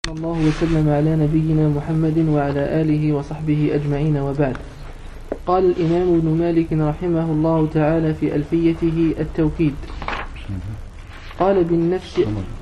صلى الله وسلم على نبينا محمد وعلى آله وصحبه أجمعين، وبعد. قال الإمام ابن مالك رحمه الله تعالى في ألفيته التوكيد. قال بالنفس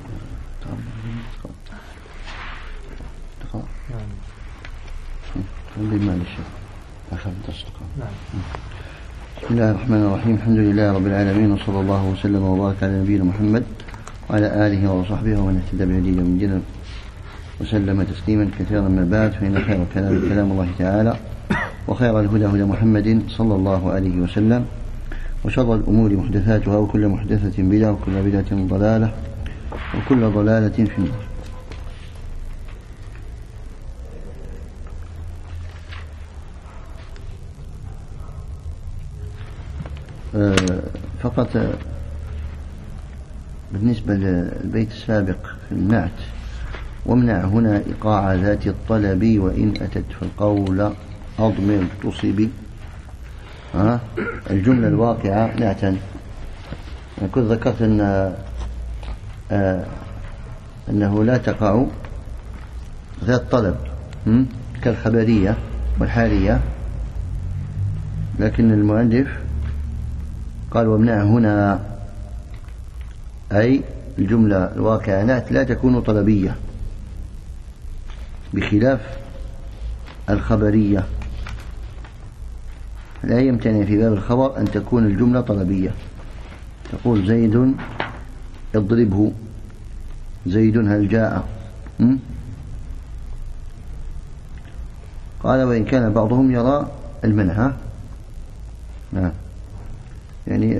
بسم الله الرحمن الرحيم. الحمد لله رب العالمين، وصلى الله وسلم وبارك على نبينا محمد وعلى آله وصحبه ومن اهتدى بهديه من دين وسلم تسليما كثيرا. ما بعد، فإن خير الكلام كلام الله تعالى، وخير الهدى هدى محمد صلى الله عليه وسلم، وشر الأمور محدثاتها، وكل محدثة بدعة، وكل بدعة ضلالة، وكل ضلالة في النار. فقط بالنسبة للبيت السابق في النعت: وامنع هنا إيقاع ذات الطلب وإن أتت فالقول أضمر تصبي. الجملة الواقعة نعتا. كنت ذكرت أنه لا تقع ذات طلب كالخبرية والحالية، لكن المؤلف قال وامنع هنا، أي الجملة الواقعة نعت لا تكون طلبية، بخلاف الخبرية لا يمتنع في باب الخبر أن تكون الجملة طلبية. تقول زيد اضربه، زيد هل جاء. قال وإن كان بعضهم يرى المنع. يعني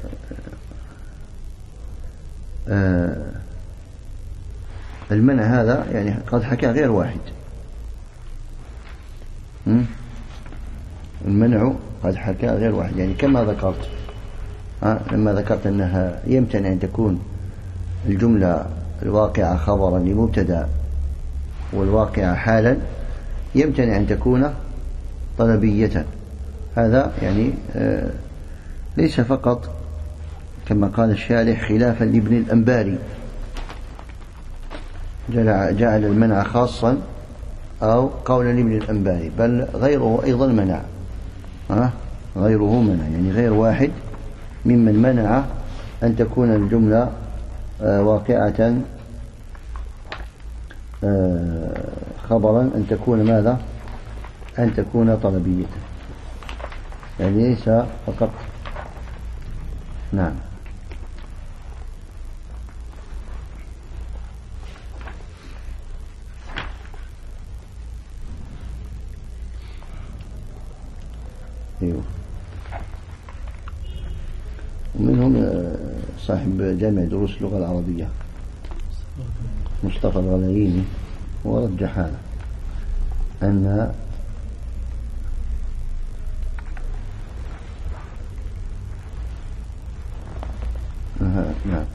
المنع هذا يعني قد حكى غير واحد. المنع قد حكى غير واحد، يعني كما ذكرت لما ذكرت أنها يمتنع أن تكون الجملة الواقعة خبرا لمبتدا والواقعة حالا، يمتنع أن تكون طلبية. هذا يعني ليس فقط كما قال الشارح خلافا لابن الأنباري جعل المنع خاصا أو قولا لابن الأنباري، بل غيره أيضا منع. غيره منع، يعني غير واحد ممن منع أن تكون الجملة واقعة خبرا، أن تكون ماذا؟ أن تكون طلبية، يعني ليس فقط. نعم. أيوه. ومنهم صاحب جامع دروس اللغة العربية مصطفى الغلاييني، ورجح هذا أن نعم.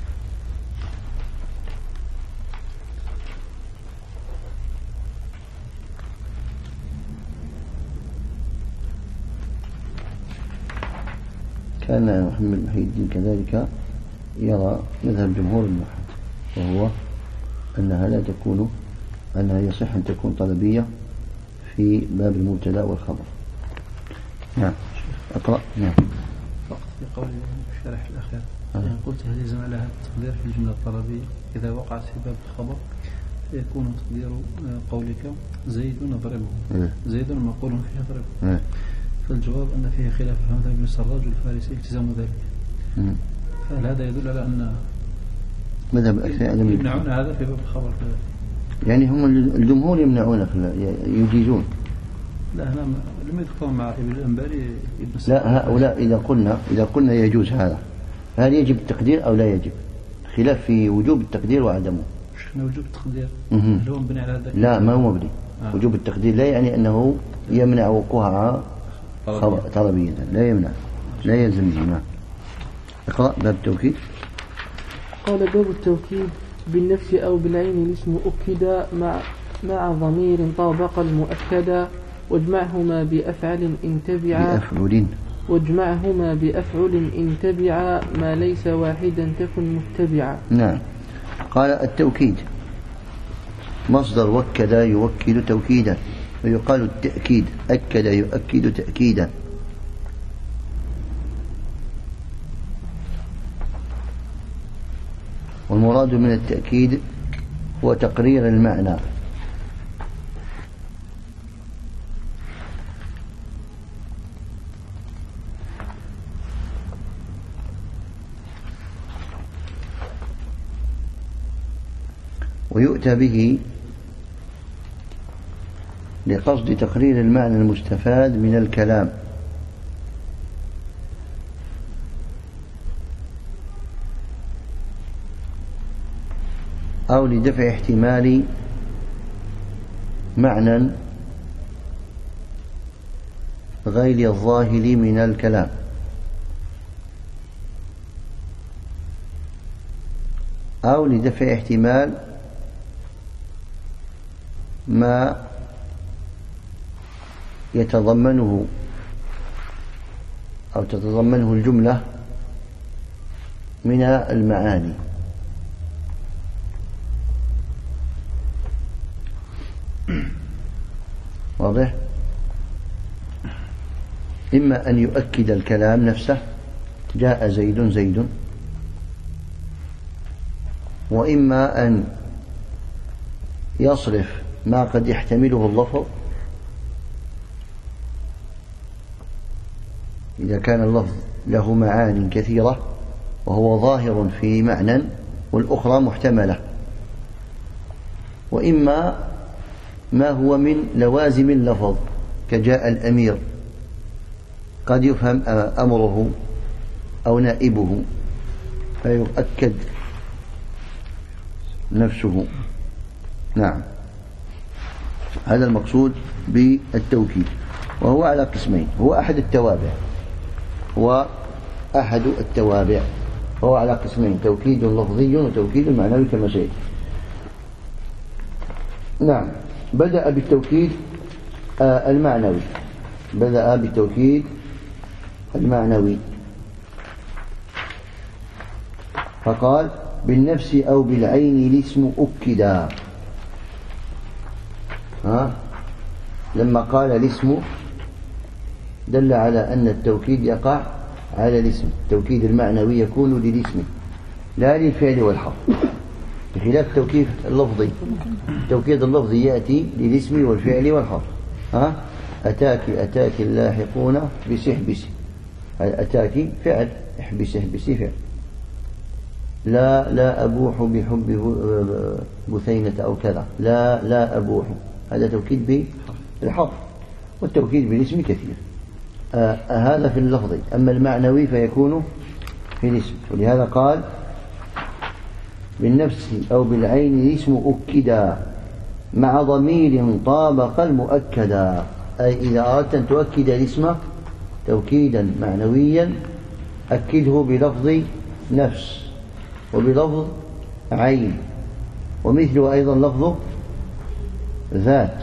كان محمد محي الدين كذلك يرى مذهب جمهور النحاة، وهو أنها لا تكون، أنها يصح أن تكون طلبية في باب المبتدا والخبر. نعم. أقرأ. نعم. فقط في قول الشارح الأخير قلت هل يلزم على هذا التقدير في الجملة الطلبية إذا وقعت في باب الخبر فيكون تقدير قولك زيد نضربه، زيد مقول فيه يضربه. فالجواب أن فيه خلاف المذهب ابن السراج والفارسي التزام ذلك. فهل هذا يدل على أن مذهب الأكثر يمنعون هذا في باب الخبر؟ يعني هم الجمهور يمنعون، يجيزون. لا، هنا لم يذكر مع ابن الأنباري. لا، هؤلاء إذا قلنا يجوز هذا، هل يجب التقدير أو لا يجب؟ خلاف في وجوب التقدير وعدمه. شنو وجوب التقدير؟ هل هو مبني على هذا؟ لا، ما هو مبني. وجوب التقدير لا يعني أنه يمنع وقوعها طلبية، لا يمنع، لا يلزم الجماع. اقرأ باب التوكيد. قال باب التوكيد: بالنفس أو بالعين الاسم أكد مع ضمير طابق المؤكدا، واجمعهما بأفعل إن تبعا، واجمعهما بأفعل إن تبعا، ما ليس واحدا تكن متبعا. نعم. قال التوكيد مصدر وكد يوكد توكيدا، ويقال التأكيد أكد يؤكد تأكيدا. والمراد من التأكيد هو تقرير المعنى، ويؤتى به لقصد تقرير المعنى المستفاد من الكلام، أو لدفع احتمال معنى غير الظاهر من الكلام، أو لدفع احتمال ما يتضمنه أو تتضمنه الجملة من المعاني. واضح؟ إما أن يؤكد الكلام نفسه، جاء زيد زيد، وإما أن يصرف ما قد يحتمله اللفظ إذا كان اللفظ له معاني كثيرة وهو ظاهر في معنى والأخرى محتملة، وإما ما هو من لوازم اللفظ كجاء الأمير، قد يفهم أمره أو نائبه فيؤكد نفسه. نعم، هذا المقصود بالتوكيد، وهو على قسمين. هو أحد التوابع، هو على قسمين: توكيد لفظي وتوكيد معنوي كما سيأتي. نعم، بدأ بالتوكيد المعنوي، فقال: بالنفس أو بالعين الاسم أكدا. لما قال الاسم دل على أن التوكيد يقع على الاسم، التوكيد المعنوي يكون للاسم لا للفعل والحرف، بخلاف التوكيد اللفظي. التوكيد اللفظي يأتي للاسم والفعل والحرف. أتاك اللاحقون بسحبس، أتاك فعل، احبس فعل. لا أبوح بحب بثينة أو كذا، لا أبوح، هذا توكيد بالحرف، والتوكيد بالاسم كثير. هذا في اللفظ. أما المعنوي فيكون في الاسم، ولهذا قال: بالنفس أو بالعين الاسم أكدا مع ضمير طابق المؤكدا. أي إذا أردت أن تؤكد الاسم توكيدا معنويا أكده بلفظ نفس وبلفظ عين، ومثله أيضا لفظ ذات.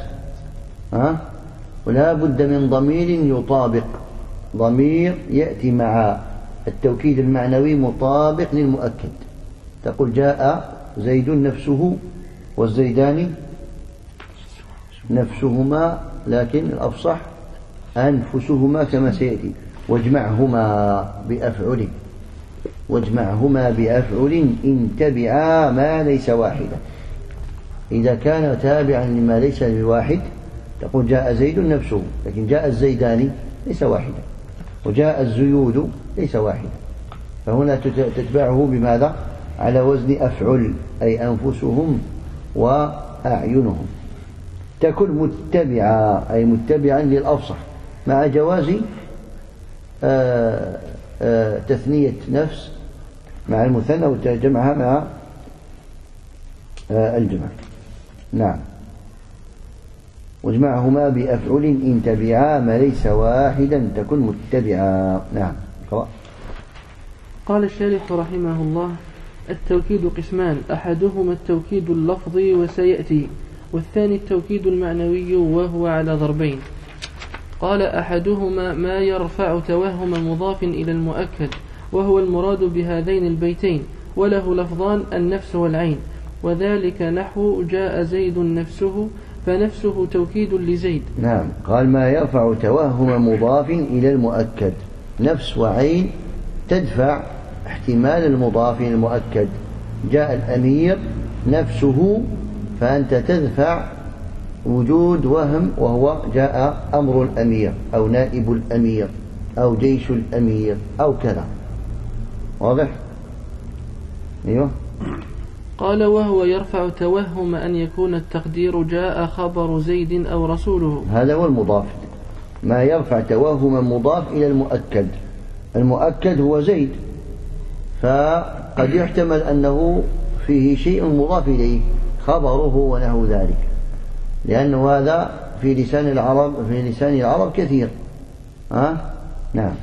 ولا بد من ضمير يطابق، ضمير يأتي مع التوكيد المعنوي مطابق للمؤكد. تقول: جاء زيد نفسه، والزيدان نفسهما، لكن الأفصح أنفسهما كما سيأتي. واجمعهما بأفعل إن تبعا ما ليس واحدا. إذا كان تابعا لما ليس بواحد تقول: جاء زيد نفسه، لكن جاء الزيدان ليس واحدا، وجاء الزيود ليس واحدا، فهنا تتبعه بماذا؟ على وزن أفعل، أي أنفسهم وأعينهم. تكن متبعا، أي متبعا للأفصح، مع جواز تثنية نفس مع المثنى وجمعها مع الجمع. نعم، واجمعهما بأفعل إن تبعا ما ليس واحدا تكن متبعا. نعم. قال الشارح رحمه الله: التوكيد قسمان: أحدهما التوكيد اللفظي وسيأتي، والثاني التوكيد المعنوي وهو على ضربين. قال: أحدهما ما يرفع توهم مضاف إلى المؤكد، وهو المراد بهذين البيتين، وله لفظان: النفس والعين. وذلك نحو جاء زيد نفسه، فنفسه توكيد لزيد. نعم. قال ما يرفع توهم مضاف إلى المؤكد، نفس وعين تدفع احتمال المضاف إلى المؤكد. جاء الأمير نفسه، فأنت تدفع وجود وهم، وهو جاء أمر الأمير أو نائب الأمير أو جيش الأمير أو كذا. واضح؟ أيوه. قال وهو يرفع توهم أن يكون التقدير جاء خبر زيد أو رسوله. هذا هو المضاف. ما يرفع توهم مضاف إلى المؤكد. المؤكد هو زيد، فقد يحتمل أنه فيه شيء مضاف إليه خبره ونحو ذلك، لأنه هذا في لسان العرب كثير. نعم.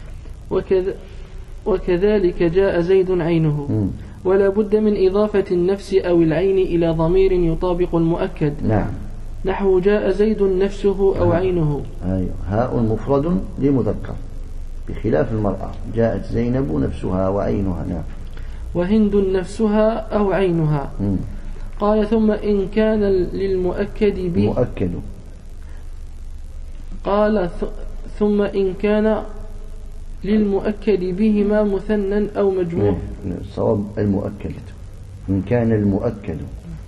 وكذلك جاء زيد عينه، ولا بد من إضافة النفس أو العين إلى ضمير يطابق المؤكد. نعم. نحو جاء زيد نفسه أو عينه. أيوه. هاء مفرد لمذكر بخلاف المرأة. جاءت زينب نفسها وعينها. نعم. وهند نفسها أو عينها. قال ثم إن كان للمؤكد به مؤكد. قال ثم إن كان للمؤكد بهما مثنى أو مجموع. الصواب المؤكد. إن كان المؤكد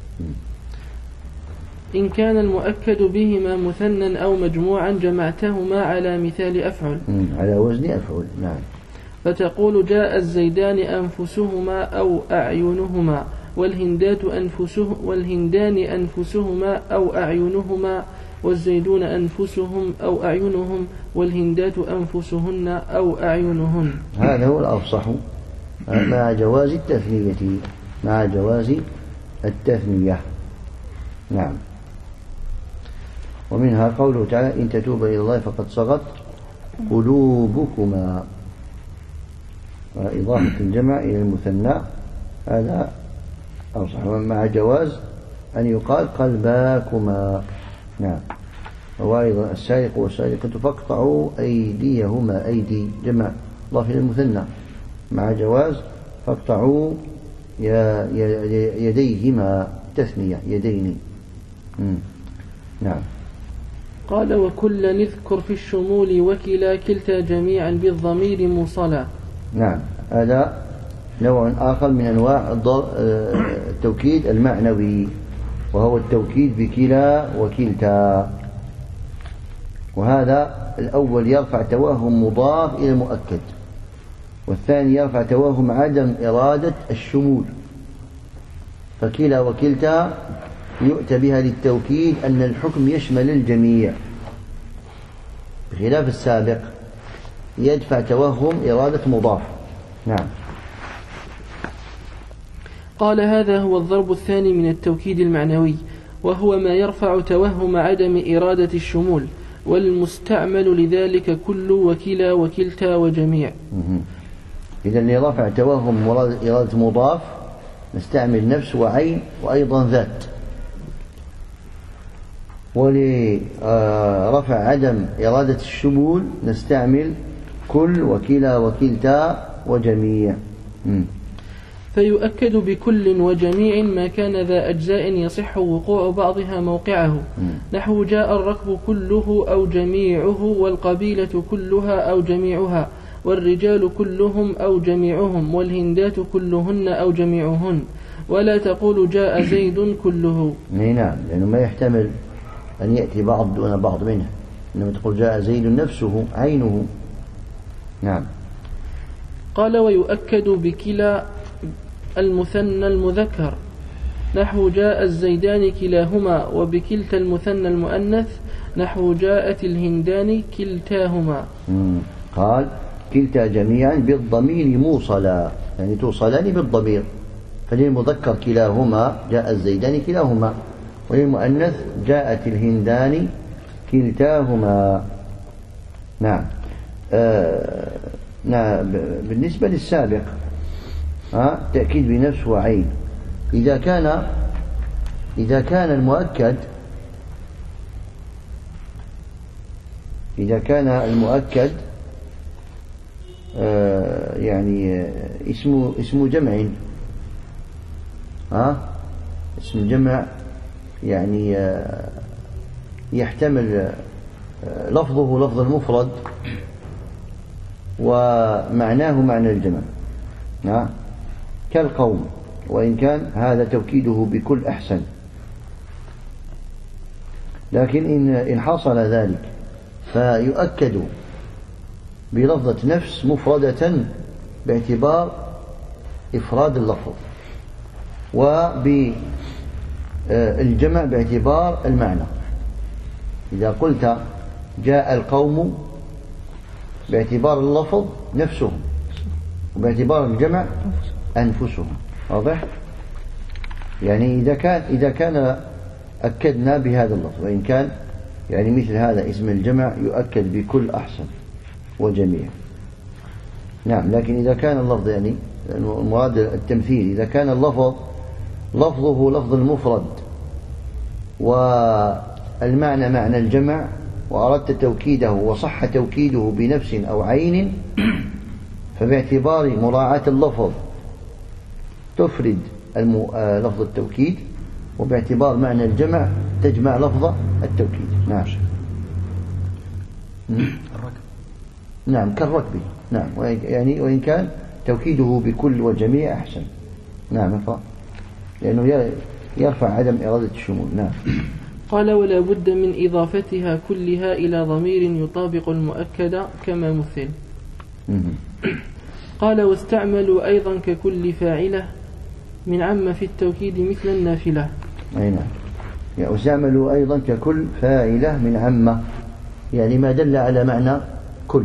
إن كان المؤكد بهما مثنى أو مجموعا جمعتهما على مثال أفعل، على وزن أفعل. نعم. فتقول جاء الزيدان أنفسهما أو أعينهما، والهندان أنفسهما أو أعينهما، والزيدون أنفسهم أو أعينهم، والهندات أنفسهن أو أعينهن. هذا هو الأفصح مع جواز التثنية. مع جواز التثنية. نعم. ومنها قوله تعالى إن تتوبا إلى الله فقد صغت قلوبكما، وإضافة الجمع إلى المثنى هذا أفصح، مع جواز أن يقال قلباكما. نعم. وأيضا السارق والسارقة فاقطعوا أيديهما، أيدي جمع إضافة إلى المثنى، مع جواز فاقطعوا يديهما تثنية يدين. نعم. قال وكل نذكر في الشمول وكلا كلتا جميعا بالضمير موصلا. نعم. هذا نوع آخر من أنواع التوكيد المعنوي، وهو التوكيد بكلا وكلتا. وهذا الأول يرفع توهم مضاف إلى المؤكد، والثاني يرفع توهم عدم إرادة الشمول. فكلا وكلتا يؤتى بها للتوكيد أن الحكم يشمل الجميع، بخلاف السابق يدفع توهم إرادة مضاف. نعم. قال هذا هو الضرب الثاني من التوكيد المعنوي، وهو ما يرفع توهم عدم إرادة الشمول، والمستعمل لذلك كل وكلا وكلتا وجميع. إذا لرفع توهم إرادة مضاف نستعمل نفس وعين وأيضا ذات، ولرفع عدم إرادة الشمول نستعمل كل وكلا وكلتا وجميع. فيؤكد بكل وجميع ما كان ذا أجزاء يصح وقوع بعضها موقعه. نحو جاء الركب كله أو جميعه، والقبيلة كلها أو جميعها، والرجال كلهم أو جميعهم، والهندات كلهن أو جميعهن. ولا تقول جاء زيد كله. نعم، لأنه ما يحتمل أن يأتي بعض دون بعض منه، إنما تقول جاء زيد نفسه عينه. نعم. قال ويؤكد بكلا المثنى المذكر، نحو جاء الزيدان كلاهما، وبكلتا المثنى المؤنث، نحو جاءت الهندان كلتاهما. قال كلتا جميعا بالضمير موصلا، يعني توصلان بالضمير. فللمذكر كلاهما جاء الزيدان كلاهما، وللمؤنث جاءت الهندان كلتاهما. نعم. نعم. بالنسبة للسابق تأكيد بنفس وعين. إذا كان المؤكد يعني اسم جمع، اسم الجمع يعني يحتمل لفظه لفظ المفرد ومعناه معنى الجمع كالقوم، وإن كان هذا توكيده بكل أحسن. لكن إن حصل ذلك فيؤكد بلفظة نفس مفردة باعتبار إفراد اللفظ، وبالجمع باعتبار المعنى. إذا قلت جاء القوم باعتبار اللفظ نفسهم، وباعتبار الجمع أنفسهم. واضح؟ يعني إذا كان أكدنا بهذا اللفظ، وإن كان يعني مثل هذا اسم الجمع يؤكد بكل أحسن وجميع. نعم. لكن إذا كان اللفظ يعني المراد التمثيل، إذا كان اللفظ لفظه لفظ المفرد والمعنى معنى الجمع، وأردت توكيده وصح توكيده بنفس أو عين، فباعتبار مراعاة اللفظ تفرد لفظ التوكيد، وباعتبار معنى الجمع تجمع لفظ التوكيد. نعم. نعم كالركب. نعم. يعني وإن كان توكيده بكل وجميع أحسن. نعم. لأنه يرفع عدم إرادة الشمول. نعم. قال ولا بد من إضافتها كلها إلى ضمير يطابق المؤكد كما مثل. قال واستعملوا أيضا ككل فاعلة من عم في التوكيد مثل النافلة. أي نعم. يعني واستعملوا أيضا ككل فاعلة من عم، يعني ما دل على معنى كل.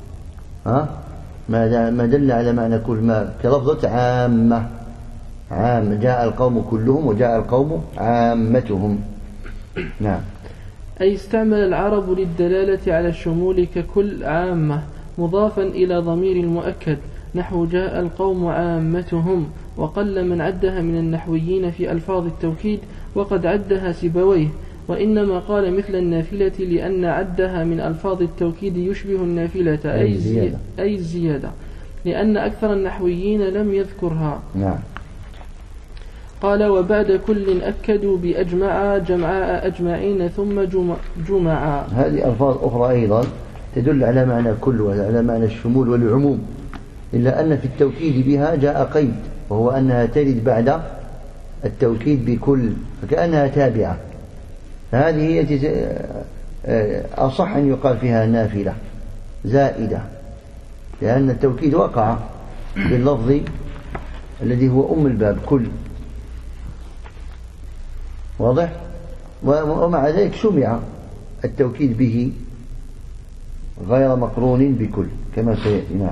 ما دل على معنى كل، ما كلفظة عامة. عام جاء القوم كلهم وجاء القوم عامتهم. نعم. أي استعمل العرب للدلالة على الشمول ككل عامة مضافا إلى ضمير المؤكد، نحو جاء القوم عامتهم، وقل من عدها من النحويين في ألفاظ التوكيد، وقد عدها سيبويه، وإنما قال مثل النافلة لأن عدها من ألفاظ التوكيد يشبه النافلة أي الزيادة، لأن أكثر النحويين لم يذكرها. نعم. قال وبعد كل أكدوا بأجمع جمعاء أجمعين ثم جمعا. هذه ألفاظ أخرى أيضا تدل على معنى كل وعلى معنى الشمول والعموم، إلا أن في التوكيد بها جاء قيد، وهو أنها ترد بعد التوكيد بكل، فكأنها تابعة. هذه هي أصح أن يقال فيها نافلة زائدة، لأن التوكيد وقع باللفظ الذي هو أم الباب كل. واضح؟ ومع ذلك سمع التوكيد به غير مقرون بكل كما سيأتي. نعم.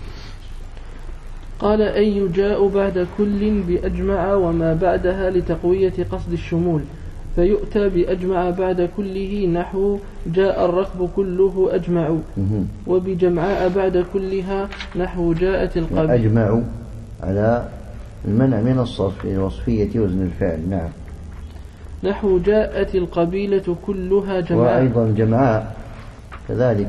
قال أي يجاء بعد كل بأجمع وما بعدها لتقوية قصد الشمول، فيؤتى بأجمع بعد كله نحو جاء الركب كله أجمع، وبجمعاء بعد كلها نحو جاءت القبيلة. أجمع على المنع من الصرف الوصفية وزن الفعل. نعم. نحو جاءت القبيلة كلها جمعاء. وأيضا جمعاء كذلك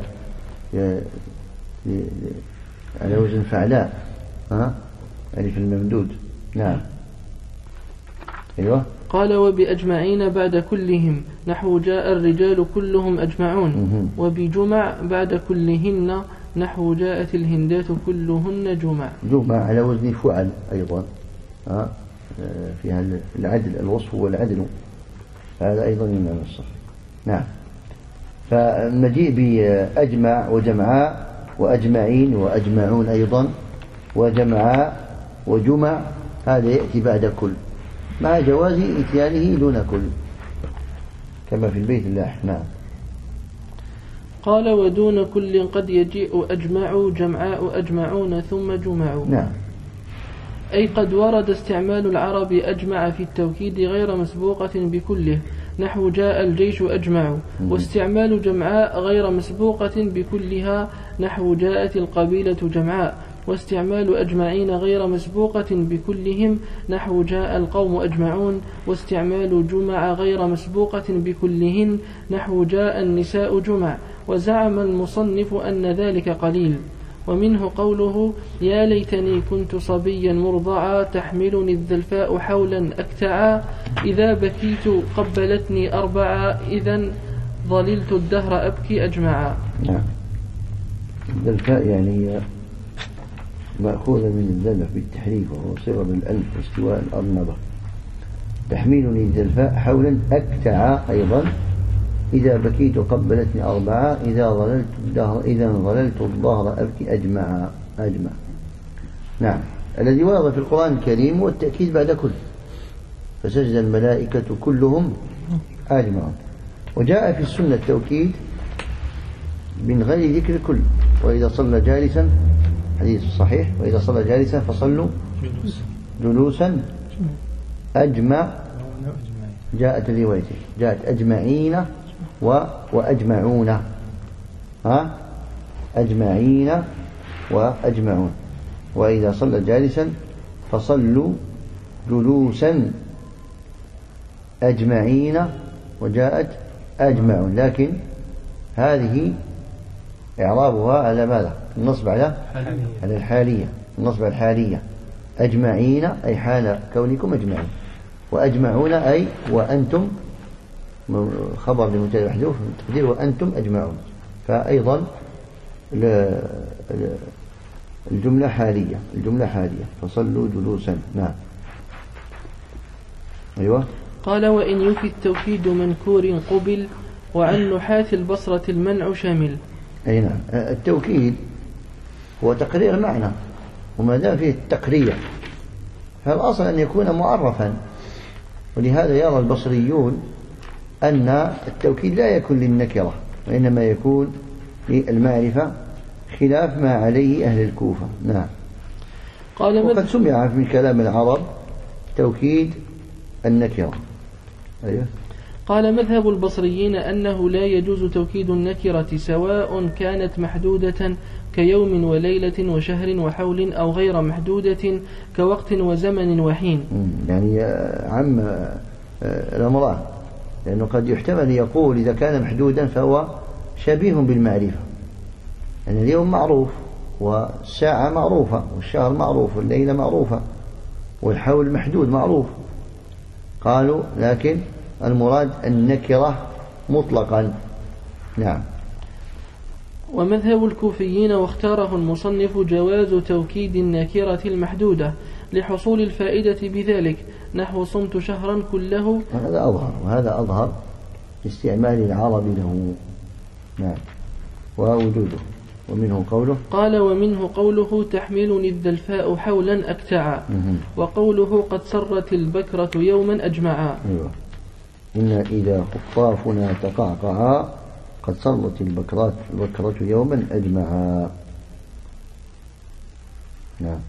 على وزن فعلاء، يعني في الممدود. نعم. أيوة. قال وبأجمعين بعد كلهم نحو جاء الرجال كلهم أجمعون، وبجمع بعد كلهن نحو جاءت الهندات كلهن جمع. جمع على وزن فعل أيضا، فيها العدل، الوصف والعدل، هذا أيضا من الصرف. نعم. فالمجيء بأجمع وجمعاء وأجمعين وأجمعون أيضا وجمعاء وجمع، هذا يأتي بعد كل، مع جواز إتيانه دون كل كما في البيت اللاحق. نعم. قال ودون كل قد يجيء أجمع جمعاء أجمعون ثم جمع. نعم. أي قد ورد استعمال العرب أجمع في التوكيد غير مسبوقة بكله، نحو جاء الجيش أجمع، واستعمال جمعاء غير مسبوقة بكلها نحو جاءت القبيلة جمعاء، واستعمال أجمعين غير مسبوقة بكلهم نحو جاء القوم أجمعون، واستعمال جمع غير مسبوقة بكلهن نحو جاء النساء جمع. وزعم المصنف أن ذلك قليل، ومنه قوله يا ليتني كنت صبيا مرضعا تحملني الذلفاء حولا أكتعا إذا بكيت قبلتني أربعا إذا ظللت الدهر أبكي أجمعا. نعم. الذلفاء يعني مأخوذة من الذلف بالتحريف وهو صغر الأنف واستواء الأرنبة. تحملني الذلفاء حولا أكتعا أيضا إذا بكيت قبلتني أربعة إذا ظللت الظهر أبكي أجمع. نعم. الذي ورد في القرآن الكريم هو التأكيد بعد كل، فسجد الملائكة كلهم أجمعون. وجاء في السنة التوكيد من غير ذكر كل، وإذا صلى جالسا حديث صحيح وإذا صلى جالسا فصلوا جلوسا أجمع. جاءت الرواية جاءت أجمعين وأجمعون. أجمعين وأجمعون. وإذا صلى جالسا فصلوا جلوسا أجمعين وجاءت أجمعون، لكن هذه إعرابها على ماذا؟ النصب على الحالية. النصب على الحالية. أجمعين أي حال كونكم أجمعين، وأجمعون أي وأنتم خبر لمبتدأ محذوف تقدير وأنتم أجمعون، فأيضا الجملة حالية فصلوا جلوسا. نعم. أيوة. قال وإن يفي التوكيد منكور قبل وعن نحاة البصرة المنع شامل. أي نعم. التوكيد هو تقرير معنى، وما دام فيه التقرير فالأصل أن يكون معرفا، ولهذا يرى البصريون أن التوكيد لا يكون للنكرة وإنما يكون للمعرفة، خلاف ما عليه أهل الكوفة. نعم. وقد سمع من كلام العرب توكيد النكرة. أيوه. قال مذهب البصريين أنه لا يجوز توكيد النكرة سواء كانت محدودة كيوم وليلة وشهر وحول أو غير محدودة كوقت وزمن وحين. يعني عم الأمران، لأنه قد يحتمل يقول إذا كان محدودا فهو شبيه بالمعرفة، يعني اليوم معروف والساعة معروفة والشهر معروف والليلة معروفة والحول محدود معروف. قالوا لكن المراد النكرة مطلقا. نعم. ومذهب الكوفيين واختاره المصنف جواز توكيد النكرة المحدودة لحصول الفائدة بذلك، نحو صمت شهرا كله. هذا أظهر، وهذا أظهر استعمال العرب له. نعم. ووجوده. ومنه قوله قال ومنه قوله تحملني الذلفاء حولا أكتعا، وقوله قد سرت البكرة يوما أجمعا. أيوة. إن إذا خطافنا تقعقعا قد سرت البكرة يوما أجمعا. نعم.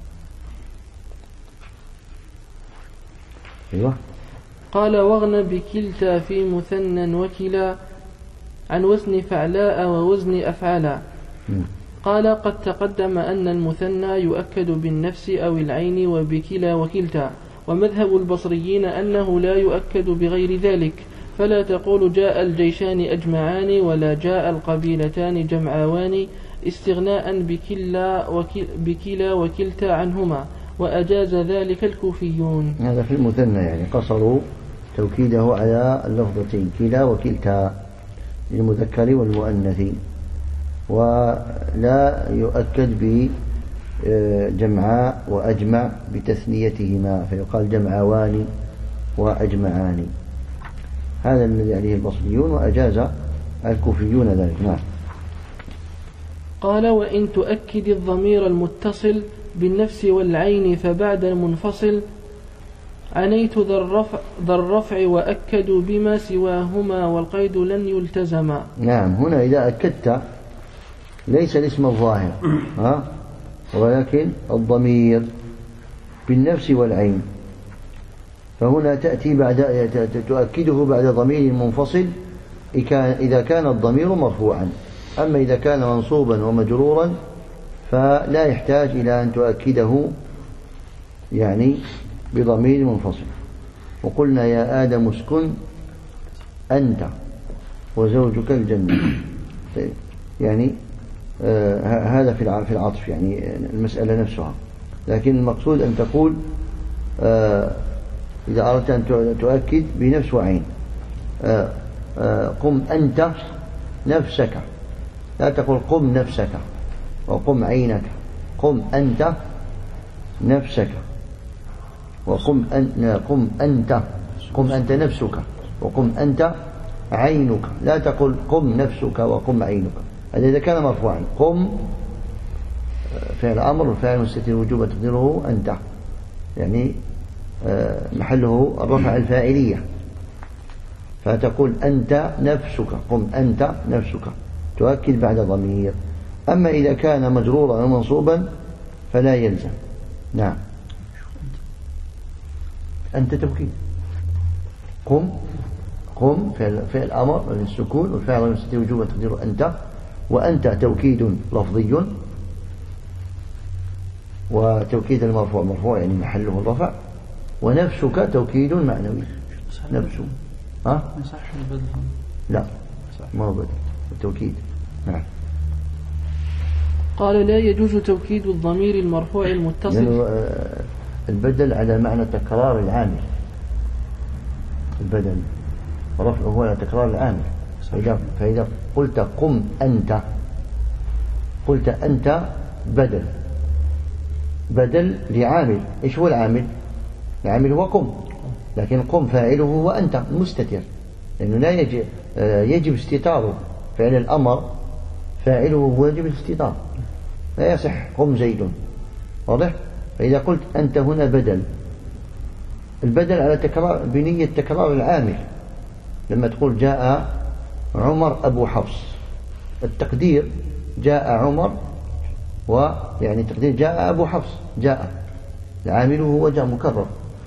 أيوة. قال واغن بكلتا في مثنى وكلا عن وزن فعلاء ووزن أفعلا. قال قد تقدم أن المثنى يؤكد بالنفس أو العين وبكلا وكلتا، ومذهب البصريين أنه لا يؤكد بغير ذلك، فلا تقول جاء الجيشان أجمعان ولا جاء القبيلتان جمعاوان، استغناء بكلا وكلتا عنهما، وأجاز ذلك الكوفيون. هذا في المثنى، يعني قصروا توكيده على اللفظتين كلا وكلتا للمذكر والمؤنث، ولا يؤكد بجمعاء وأجمع بتثنيتهما فيقال جمعوان وأجمعان. هذا الذي عليه البصريون وأجاز الكوفيون ذلك. نعم. قال وإن تؤكد الضمير المتصل بالنفس والعين فبعد المنفصل عنيت ذا الرفع وأكدوا بما سواهما والقيد لن يلتزما. نعم. هنا إذا أكدت ليس الاسم الظاهر ولكن الضمير بالنفس والعين، فهنا تأتي تؤكده بعد ضمير منفصل إذا كان الضمير مرفوعا. أما إذا كان منصوبا ومجرورا فلا يحتاج إلى أن تؤكده يعني بضمير منفصل. وقلنا يا آدم اسكن أنت وزوجك الجنة، يعني هذا في العطف يعني المسألة نفسها. لكن المقصود أن تقول إذا أردت أن تؤكد بنفس وعين قم أنت نفسك، لا تقول قم نفسك وقم عينك، قم أنت نفسك وقم أنت نفسك وقم أنت عينك، لا تقول قم نفسك وقم عينك. هذا إذا كان مرفوعا. قم فعل أمر والفاعل مستتر وجوبا تقديره أنت، يعني محله الرفع الفاعلية، فتقول أنت نفسك، قم أنت نفسك، تؤكد بعد ضمير. أما إذا كان مجرورا أو منصوبا فلا يلزم. نعم. أنت توكيد. قم فعل أمر للسكون والفاعل مستتر وجوبا تقديره أنت، وأنت توكيد لفظي، وتوكيد المرفوع مرفوع يعني محله الرفع، ونفسك توكيد معنوي. نفسه صح البدل؟ لا ما هو بدل، التوكيد. نعم. قال لا يجوز توكيد الضمير المرفوع المتصل. البدل على معنى تكرار العامل، البدل ورفعه هو على تكرار العامل. فإذا قلت قم أنت، قلت أنت بدل لعامل. إيش هو العامل؟ العامل هو قم، لكن قم فاعله هو أنت مستتر، لأنه لا يجب استتاره. فعل الأمر فاعله هو يجب الاستتار، لا يصح قم زيد. واضح؟ فإذا قلت أنت هنا بدل، البدل على تكرار بنية تكرار العامل. لما تقول جاء عمر أبو حفص، التقدير جاء عمر، ويعني تقدير جاء أبو حفص، جاء عامله هو جاء مكرر.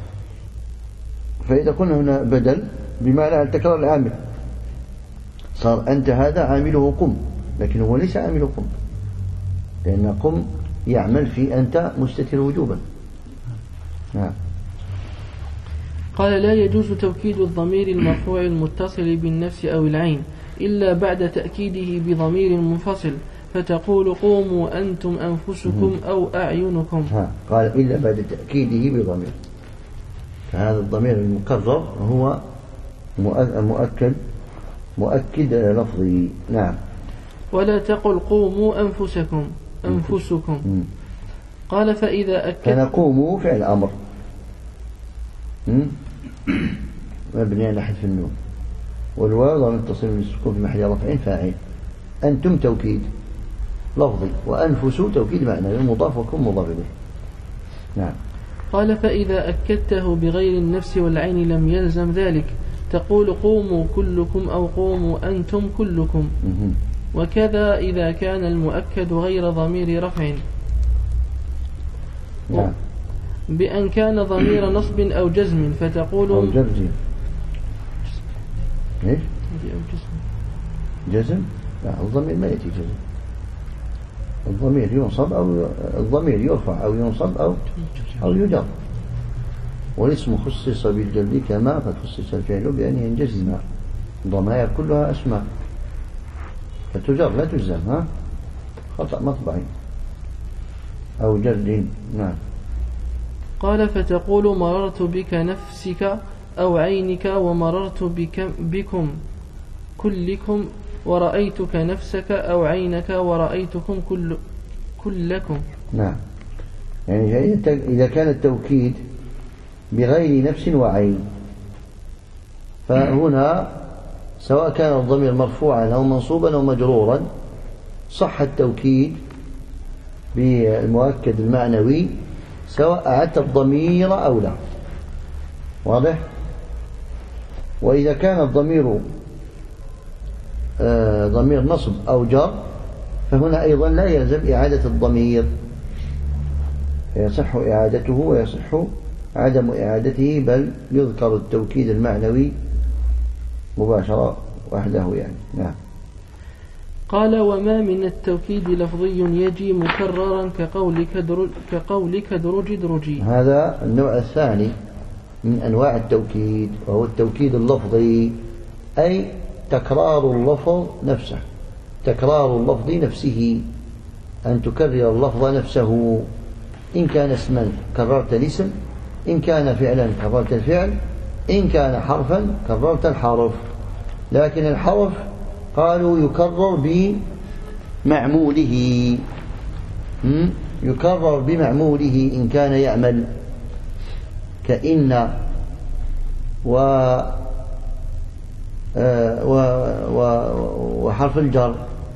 فإذا قلنا هنا بدل بمعنى تكرار العامل، صار أنت هذا عامله قم، لكن هو ليس عامله قم، لأن قم يعمل في أنت مستتر وجوبا. نعم. قال لا يجوز توكيد الضمير المرفوع المتصل بالنفس أو العين إلا بعد تأكيده بضمير منفصل، فتقول قوموا أنتم أنفسكم أو أعينكم. قال إلا بعد تأكيده بضمير، فهذا الضمير المكرر هو مؤكد لفظي. نعم. ولا تقل قوموا أنفسكم. قال فإذا كان قوموا فعل أمر مبني على حذف النون، والواو ضمير متصل بالسكون في محل رفع فاعل. أنتم توكيد لفظي، وأنفس توكيد معنوي مضاف وكم مضاف إليه. نعم. قال فإذا أكدته بغير النفس والعين لم يلزم ذلك، تقول قوموا كلكم أو قوموا أنتم كلكم. وكذا إذا كان المؤكد غير ضمير رفع، نعم، بأن كان ضمير نصب أو جزم، فتقول أو جزم. إيش؟ جزم؟ لا، الضمير ما يأتي جزم. الضمير ينصب أو الضمير يرفع أو ينصب أو يجر، والاسم خصص بالجر كما قد خصص الفعل بأن ينجزم. الضمائر كلها أسماء فتجر لا تجزم. خطأ مطبعي أو جر. نعم. قال فتقول مررت بك نفسك أو عينك، ومررت بكم كلكم، ورأيتك نفسك أو عينك، ورأيتكم كلكم. نعم. يعني إذا كان التوكيد بغير نفس وعين، فهنا سواء كان الضمير مرفوعا أو منصوبا أو مجرورا صح التوكيد بالمؤكد المعنوي، سواء أعدت الضمير أو لا. واضح؟ وإذا كان الضمير ضمير نصب أو جر، فهنا أيضا لا يلزم إعادة الضمير، يصح إعادته ويصح عدم إعادته، بل يذكر التوكيد المعنوي مباشرة وحده يعني. نعم. قال وما من التوكيد لفظي يجي مكررا كقولك درج درجي. هذا النوع الثاني من أنواع التوكيد، وهو التوكيد اللفظي، أي تكرار اللفظ نفسه، تكرار اللفظ نفسه أن تكرر اللفظ نفسه. إن كان اسما كررت الاسم، إن كان فعلا كررت الفعل، إن كان حرفا كررت الحرف. لكن الحرف قالوا يكرر بمعموله، يكرر بمعموله إن كان يعمل، كإن وحرف الجر،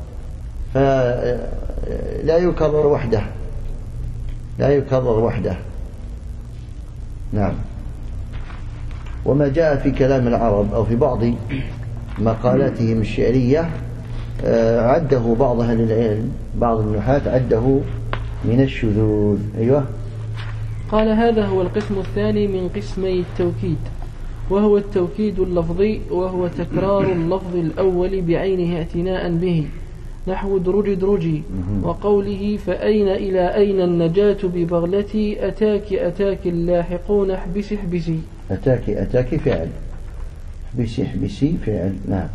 فلا يكرر وحده، لا يكرر وحده. نعم. وما جاء في كلام العرب أو في بعض مقالاتهم الشعرية عده بعض أهل العلم، بعض النحاة عده من الشذوذ. أيوه. قال هذا هو القسم الثاني من قسمي التوكيد، وهو التوكيد اللفظي، وهو تكرار اللفظ الأول بعينه اعتناء به، نحو درج درجي، وقوله فأين إلى أين النجاة ببغلتي، أتاك أتاك اللاحقون احبسي احبسي. أتاك أتاك فعل، احبسي احبسي فعل. نعم.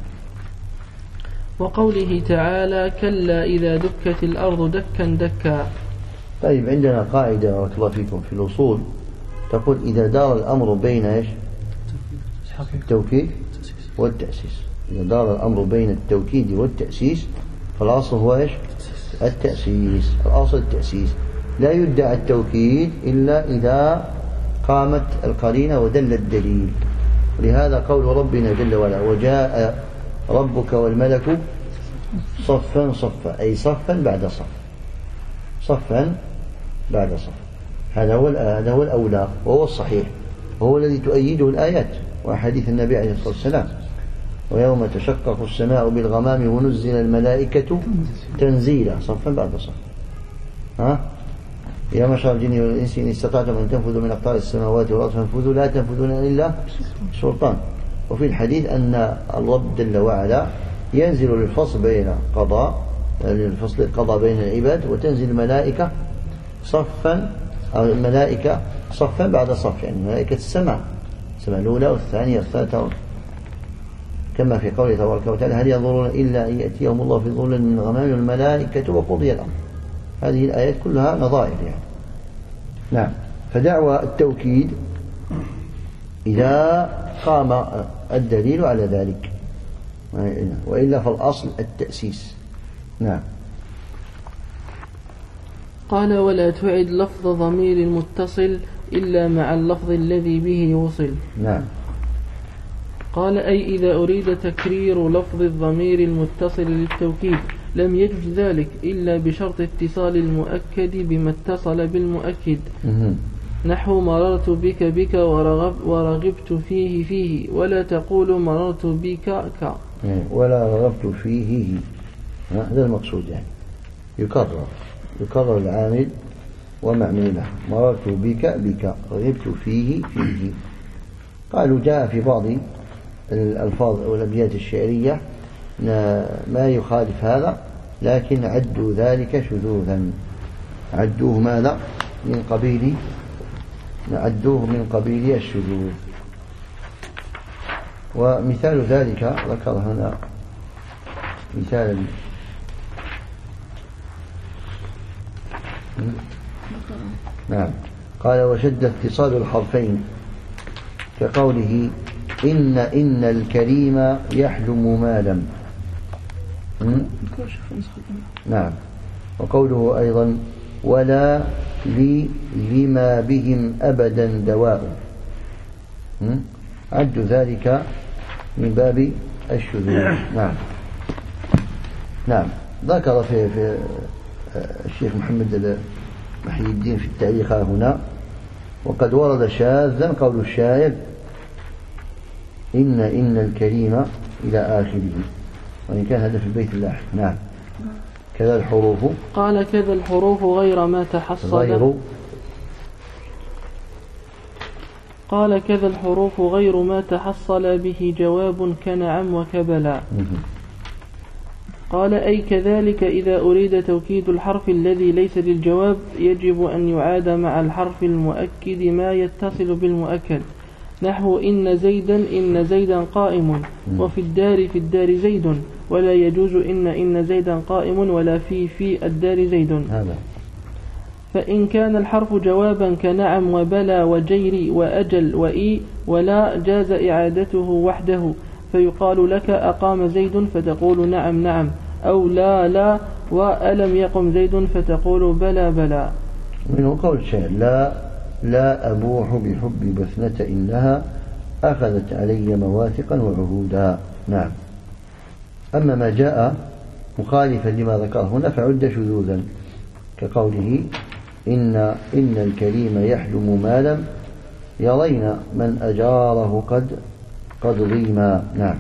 وقوله تعالى كلا إذا دكت الأرض دكا دكا. طيب، عندنا قاعدة بارك الله فيكم في الأصول تقول إذا دار الأمر بين إيش؟ التوكيد والتأسيس. إذا دار الأمر بين التوكيد والتأسيس فالأصل هو إيش؟ التأسيس. الأصل التأسيس. لا يدعى التوكيد إلا إذا قامت القرينة ودل الدليل. ولهذا قول ربنا جل وعلا وجاء ربك والملك صفا صفا، أي صفا بعد صف، صفا بعد صف. هذا هو الأولى وهو الصحيح، وهو الذي تؤيده الآيات وأحاديث النبي عليه الصلاة والسلام. ويوم تشقق السماء بالغمام ونزل الملائكة تنزيلا، صفا بعد صف. يا معشر الجن والإنس إن استطعتم أن تنفذوا من أقطار السماوات والأرض فانفذوا لا تنفذون إلا سلطان. وفي الحديث أن الرب جل وعلا ينزل للفصل بين قضاء، للفصل القضاء بين العباد، وتنزل الملائكة صفا، أو الملائكة صفا بعد صف، يعني ملائكة السماء الأولى والثانية والثالثة، كما في قوله تبارك وتعالى هل ينظرون إلا أن يأتيهم الله في ظلل من الغمام والملائكة وقضي الأمر. هذه الآيات كلها نظائر يعني. نعم. فدعوى التوكيد إذا قام الدليل على ذلك، وإلا فالأصل التأسيس. نعم. قال ولا تعد لفظ ضمير متصل إلا مع اللفظ الذي به وصل. نعم. قال أي إذا أريد تكرير لفظ الضمير المتصل للتوكيد لم يجوز ذلك إلا بشرط اتصال المؤكد بما اتصل بالمؤكد، نحو مررت بك بك ورغبت فيه فيه، ولا تقول مررت بك ك، ولا رغبت فيه. هذا المقصود، يعني يكرر العامل ومعموله. مررت بك بك، رغبت فيه فيه. قالوا جاء في بعض الألفاظ والأبيات الشعرية ما يخالف هذا، لكن عدوا ذلك شذوذا، عدوه ماذا؟ عدوه من قبيل الشذوذ. ومثال ذلك ذكر هنا مثالا. نعم. قال وشد اتصال الحرفين كقوله إن الكريم يحلم ما لم. نعم. وقوله أيضا ولا لما بهم أبدا دواء، عد ذلك من باب الشذوذ. نعم. نعم. ذكر في الشيخ محمد محي الدين في التاريخ هنا وقد ورد شاذا قول الشاعر إن الكريم إلى آخره، وإن كان هذا في البيت اللاحق. نعم. كذا الحروف، قال كذا الحروف غير ما تحصل قال كذا الحروف غير ما تحصل به جواب كنعم وكبلا. قال أي كذلك إذا أريد توكيد الحرف الذي ليس للجواب يجب أن يعاد مع الحرف المؤكد ما يتصل بالمؤكد، نحو إن زيدا قائم، وفي الدار زيد، ولا يجوز إن زيدا قائم، ولا في الدار زيد. هذا. فإن كان الحرف جوابا كنعم وبلى وجير وأجل وإي ولا جاز إعادته وحده، فيقال لك أقام زيد فتقول نعم نعم، أو لا وألم يقم زيد فتقول بلى بلى. منه قول شيء لا أبوح بحب بثنة إنها أخذت علي مواثقا وعهودا. نعم. أما ما جاء مخالفا لما ذكره هنا فعد شذوذا، كقوله إن الكريم يحلم ما لم يرين من أجاره قد ضيما. نعم.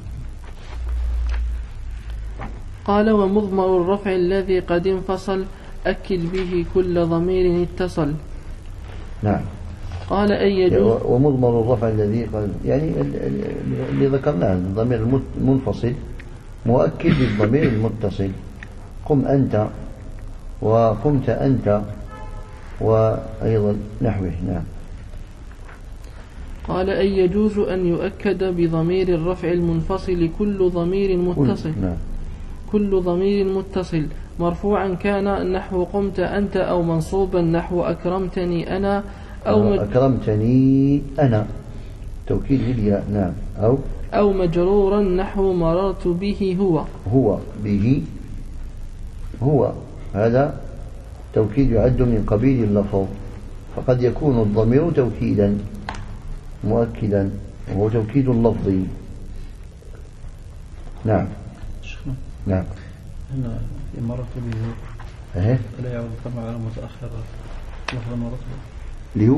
قال ومضمر الرفع الذي قد انفصل أكل به كل ضمير اتصل. نعم. قال أن يجوز. ومضمر الرفع الذي قد يعني اللي ذكرناه الضمير المنفصل مؤكد بالضمير المتصل، قم أنت وقمت أنت وأيضا نحوه. نعم. قال أن يجوز أن يؤكد بضمير الرفع المنفصل كل ضمير متصل. نعم. كل ضمير متصل مرفوعا كان نحو قمت أنت، أو منصوبا نحو أكرمتني أنا، أو أكرمتني أنا توكيد الياء. نعم. أو مجرورا نحو مررت به هو به هو، هذا توكيد يعد من قبيل اللفظ، فقد يكون الضمير توكيدا مؤكدا وهو توكيد لفظي. نعم. نعم. هنا مررت به لا يعود طبعا على متأخر لفظا ورتبا ليو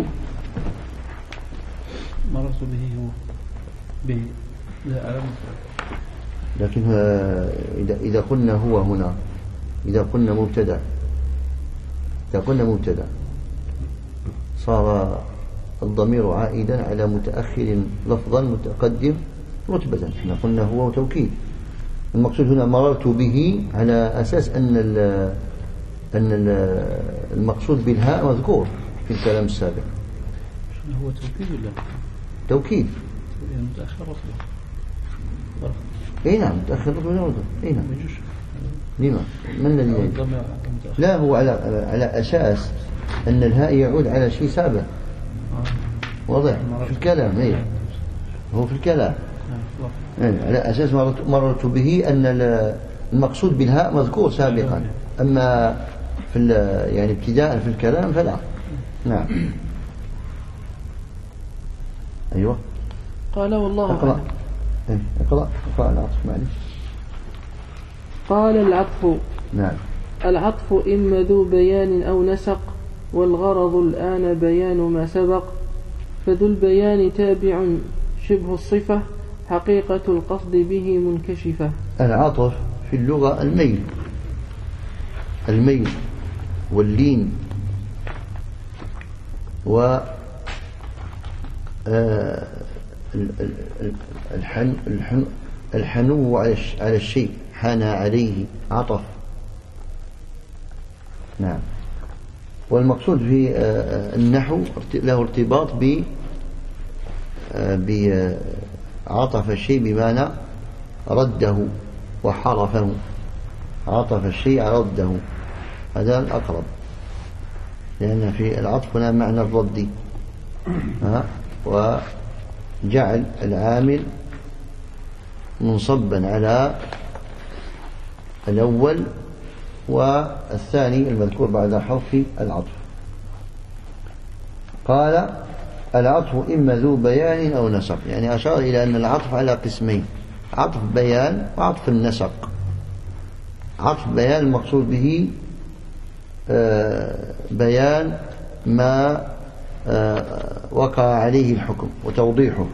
مررت به هو به لا على لكن إذا قلنا هو هنا، إذا قلنا مبتدأ صار الضمير عائدا على متأخر لفظا متقدم رتبة. احنا قلنا هو توكيد. المقصود هنا مررت به على أساس أن المقصود بالهاء مذكور في الكلام السابق. هو توكيد ولا توكيد؟ متأخر رتبة. اي نعم متأخر رتبة. اي نعم. لما؟ من الذي؟ لا، هو على أساس أن الهاء يعود على شيء سابق. واضح في الكلام. اي هو في الكلام على أساس مررت به أن المقصود بالهاء مذكور سابقا، أما في يعني ابتداء في الكلام فلا. نعم. أيوة. قال والله اقرأ. اقرأ العطف معلش. قال العطف. نعم. العطف إما ذو بيان أو نسق، والغرض الآن بيان ما سبق، فذو البيان تابع شبه الصفة، حقيقة القصد به منكشفة. العطف في اللغة الميل واللين و الحنو على الشيء، حان عليه عطف. نعم. والمقصود في النحو له ارتباط بعطف الشيء بمعنى رده وحرفه. عطف الشيء رده، هذا الأقرب، لأن في العطف هنا معنى الرد، وجعل العامل منصبا على الأول والثاني المذكور بعد حرف العطف. قال العطف إما ذو بيان أو نسق، يعني أشار إلى أن العطف على قسمين: عطف بيان وعطف النسق. عطف بيان المقصود به بيان ما وقع عليه الحكم وتوضيحه،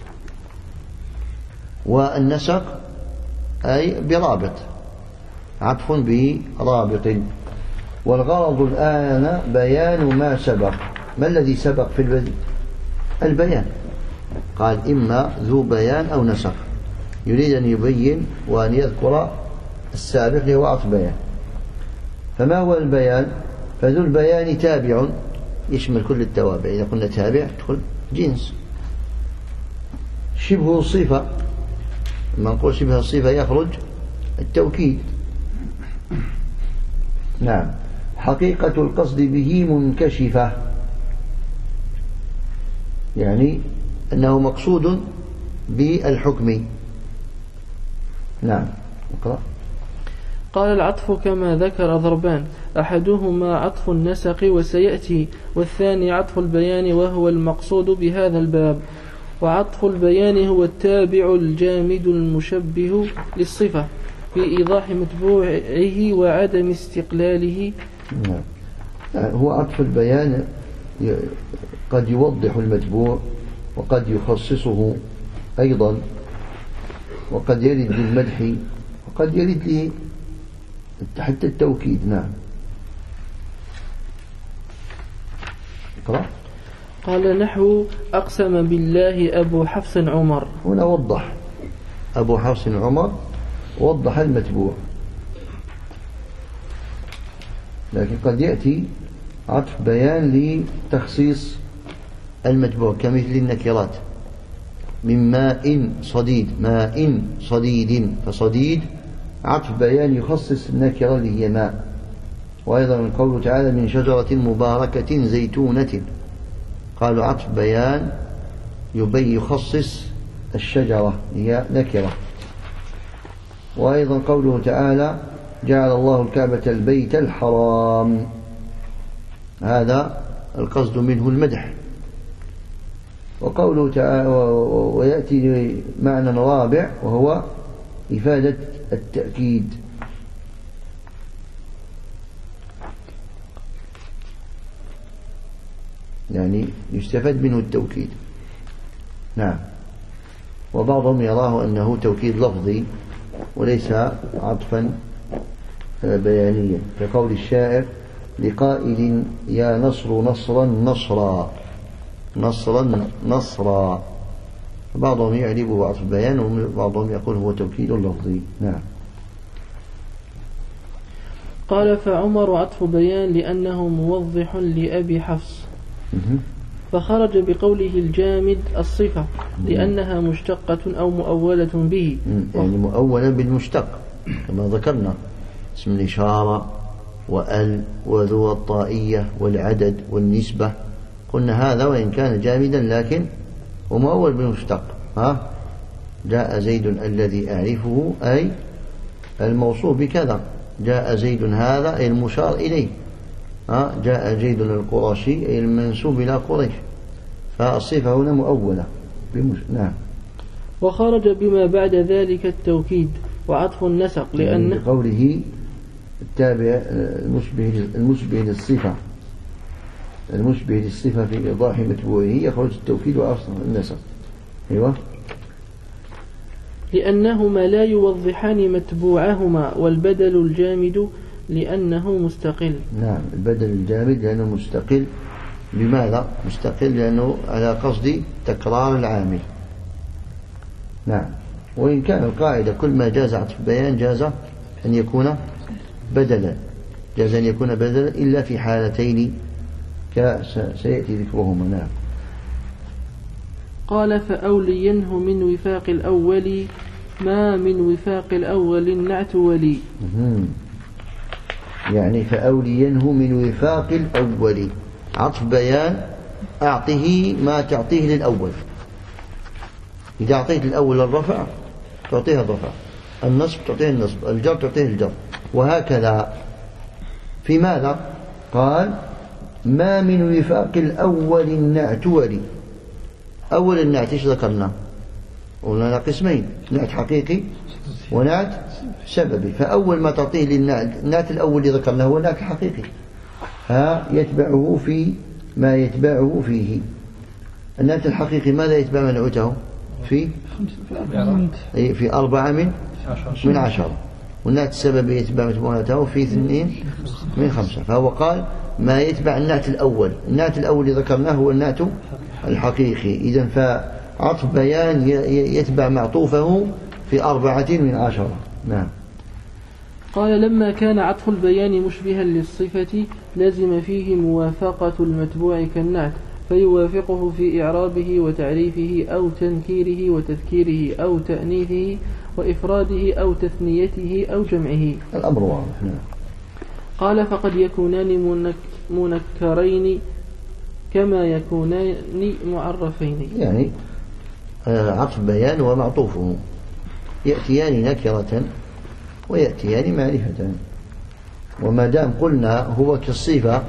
والنسق أي برابط، عطف برابط. والغرض الآن بيان ما سبق. ما الذي سبق في البدء؟ البيان. قال إما ذو بيان أو نسق، يريد أن يبين وأن يذكر السابق اللي هو عطف بيان. فما هو البيان؟ فذو البيان تابع، يشمل كل التوابع. إذا قلنا تابع تدخل جنس، شبه الصفة، لما نقول شبه الصفة يخرج التوكيد. نعم. حقيقة القصد به منكشفة، يعني أنه مقصود بالحكم. نعم. اقرأ. قال العطف كما ذكر ضربان، أحدهما عطف النسق وسيأتي، والثاني عطف البيان وهو المقصود بهذا الباب. وعطف البيان هو التابع الجامد المشبه للصفة في إيضاح متبوعه وعدم استقلاله. نعم. هو عطف البيان قد يوضح المتبوع وقد يخصصه أيضا، وقد يرد للمدح وقد يرد حتى التوكيد. نعم. اقرأ. قال نحو أقسم بالله أبو حفص عمر. هنا وضح أبو حفص عمر، وضح المتبوع، لكن قد يأتي عطف بيان لتخصيص المتبوع كمثل النكرات، من ماء صديد، ماء صديد، فصديد عطف بيان يخصص النكرة اللي هي ماء. وأيضا من قوله تعالى من شجرة مباركة زيتونة، قالوا عطف بيان يخصص الشجرة هي نكرة. وأيضا قوله تعالى جعل الله الكعبة البيت الحرام، هذا القصد منه المدح. وقوله تعالى ويأتي معنى رابع وهو إفادة التأكيد، يعني يستفاد منه التوكيد. نعم. وبعضهم يراه أنه توكيد لفظي وليس عطفا بيانيا، كقول الشاعر لقائل يا نصر نصرا نصرا، نصرا نصرا. بعضهم يعربه عطف بيان وبعضهم يقول هو توكيد لفظي. نعم. قال فعمر عطف بيان لأنه موضح لأبي حفص، فخرج بقوله الجامد الصفة لأنها مشتقة أو مؤولة به، يعني مؤولة بالمشتق كما ذكرنا، اسم الإشارة وأل وذو الطائية والعدد والنسبة، قلنا هذا وإن كان جامدا لكن ومؤول بالمشتق. جاء زيد الذي أعرفه أي الموصوف بكذا، جاء زيد هذا أي المشار إليه، جاء زيد القرشي أي المنسوب إلى قريش، فالصفة هنا مؤولة. نعم. وخرج بما بعد ذلك التوكيد وعطف النسق لأن قوله التابع المشبه للصفة، المشبه للصفة في إيضاح متبوعه يخرج التوكيد وعطف النسق. أيوة. لأنهما لا يوضحان متبوعهما، والبدل الجامد لأنه مستقل. نعم. البدل الجامد لأنه مستقل. لماذا مستقل؟ لأنه على قصد تكرار العامل. نعم. وإن كان القاعدة كل ما جاز عطف بيان جاز أن يكون بدلا، جاز أن يكون بدلا إلا في حالتين سيأتي ذكرهما. نعم. قال فأولينه من وفاق الأول، ما من وفاق الأول النعت ولي. يعني فأولينه من وفاق الأول، عطف بيان أعطه ما تعطيه للأول. إذا أعطيت الأول الرفع تعطيها الرفع، النصب تعطيه النصب، الجر تعطيه الجر، وهكذا. في ماذا؟ قال ما من وفاق الأول النعت ولي. أول النعت إيش ذكرنا؟ قلنا قسمين، نعت حقيقي ونعت سببي. فأول ما تعطيه للنعت الأول اللي ذكرناه هو النعت الحقيقي، يتبعه في ما يتبعه فيه. النعت الحقيقي ماذا يتبع منعوته؟ في 4 من 10. والنعت السببي يتبع متبوعته في 2 من 5. فهو قال ما يتبع النعت الأول. النعت الأول اللي ذكرناه هو النعت الحقيقي. إذن فعطف بيان يتبع معطوفه في 4 من 10. نعم. قال لما كان عطف البيان مشبها للصفة لزم فيه موافقة المتبوع كالنعت، فيوافقه في إعرابه وتعريفه أو تنكيره وتذكيره أو تأنيثه وإفراده أو تثنيته أو جمعه. الأمر واضح. قال فقد يكونان منكرين كما يكونان معرفين. يعني عطف بيان ومعطوفه يأتيان نكرة ويأتيان معرفة، وما دام قلنا هو كالصفة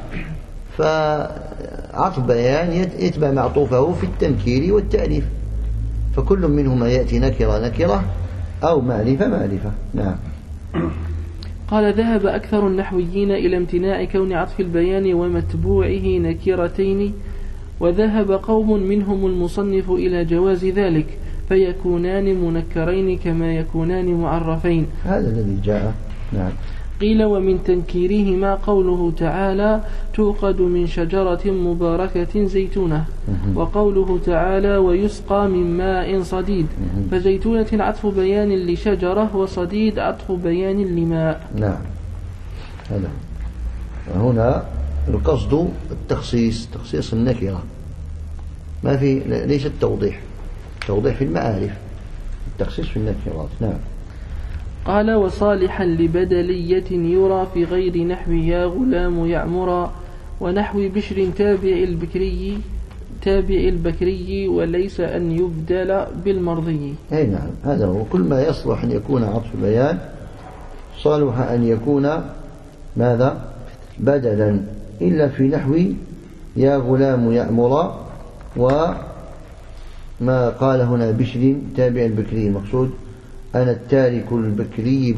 فعطف بيان يتبع معطوفه في التنكير والتعريف، فكل منهما يأتي نكرة أو معرفة. نعم. قال ذهب أكثر النحويين إلى امتناع كون عطف البيان ومتبوعه نكرتين، وذهب قوم منهم المصنف إلى جواز ذلك فيكونان منكرين كما يكونان معرفين. هذا الذي جاء. نعم. قيل ومن تنكيرهما قوله تعالى توقد من شجرة مباركة زيتونة، وقوله تعالى ويسقى من ماء صديد، فزيتونة عطف بيان لشجرة وصديد عطف بيان لماء. نعم. هذا هنا القصد التخصيص، تخصيص النكرة، ما في ليس التوضيح في المعارف، التخصيص في النكرات. نعم. قال وصالحا لبدلية يرى في غير نحو يا غلام يعمرا، ونحو بشر تابع البكري وليس أن يبدل بالمرضي. أي نعم، هذا هو. كل ما يصلح أن يكون عطف بيان صالح أن يكون ماذا؟ بدلا، إلا في نحو يا غلام يعمرا، وما قال هنا بشر تابع البكري، المقصود أنا التارك البكري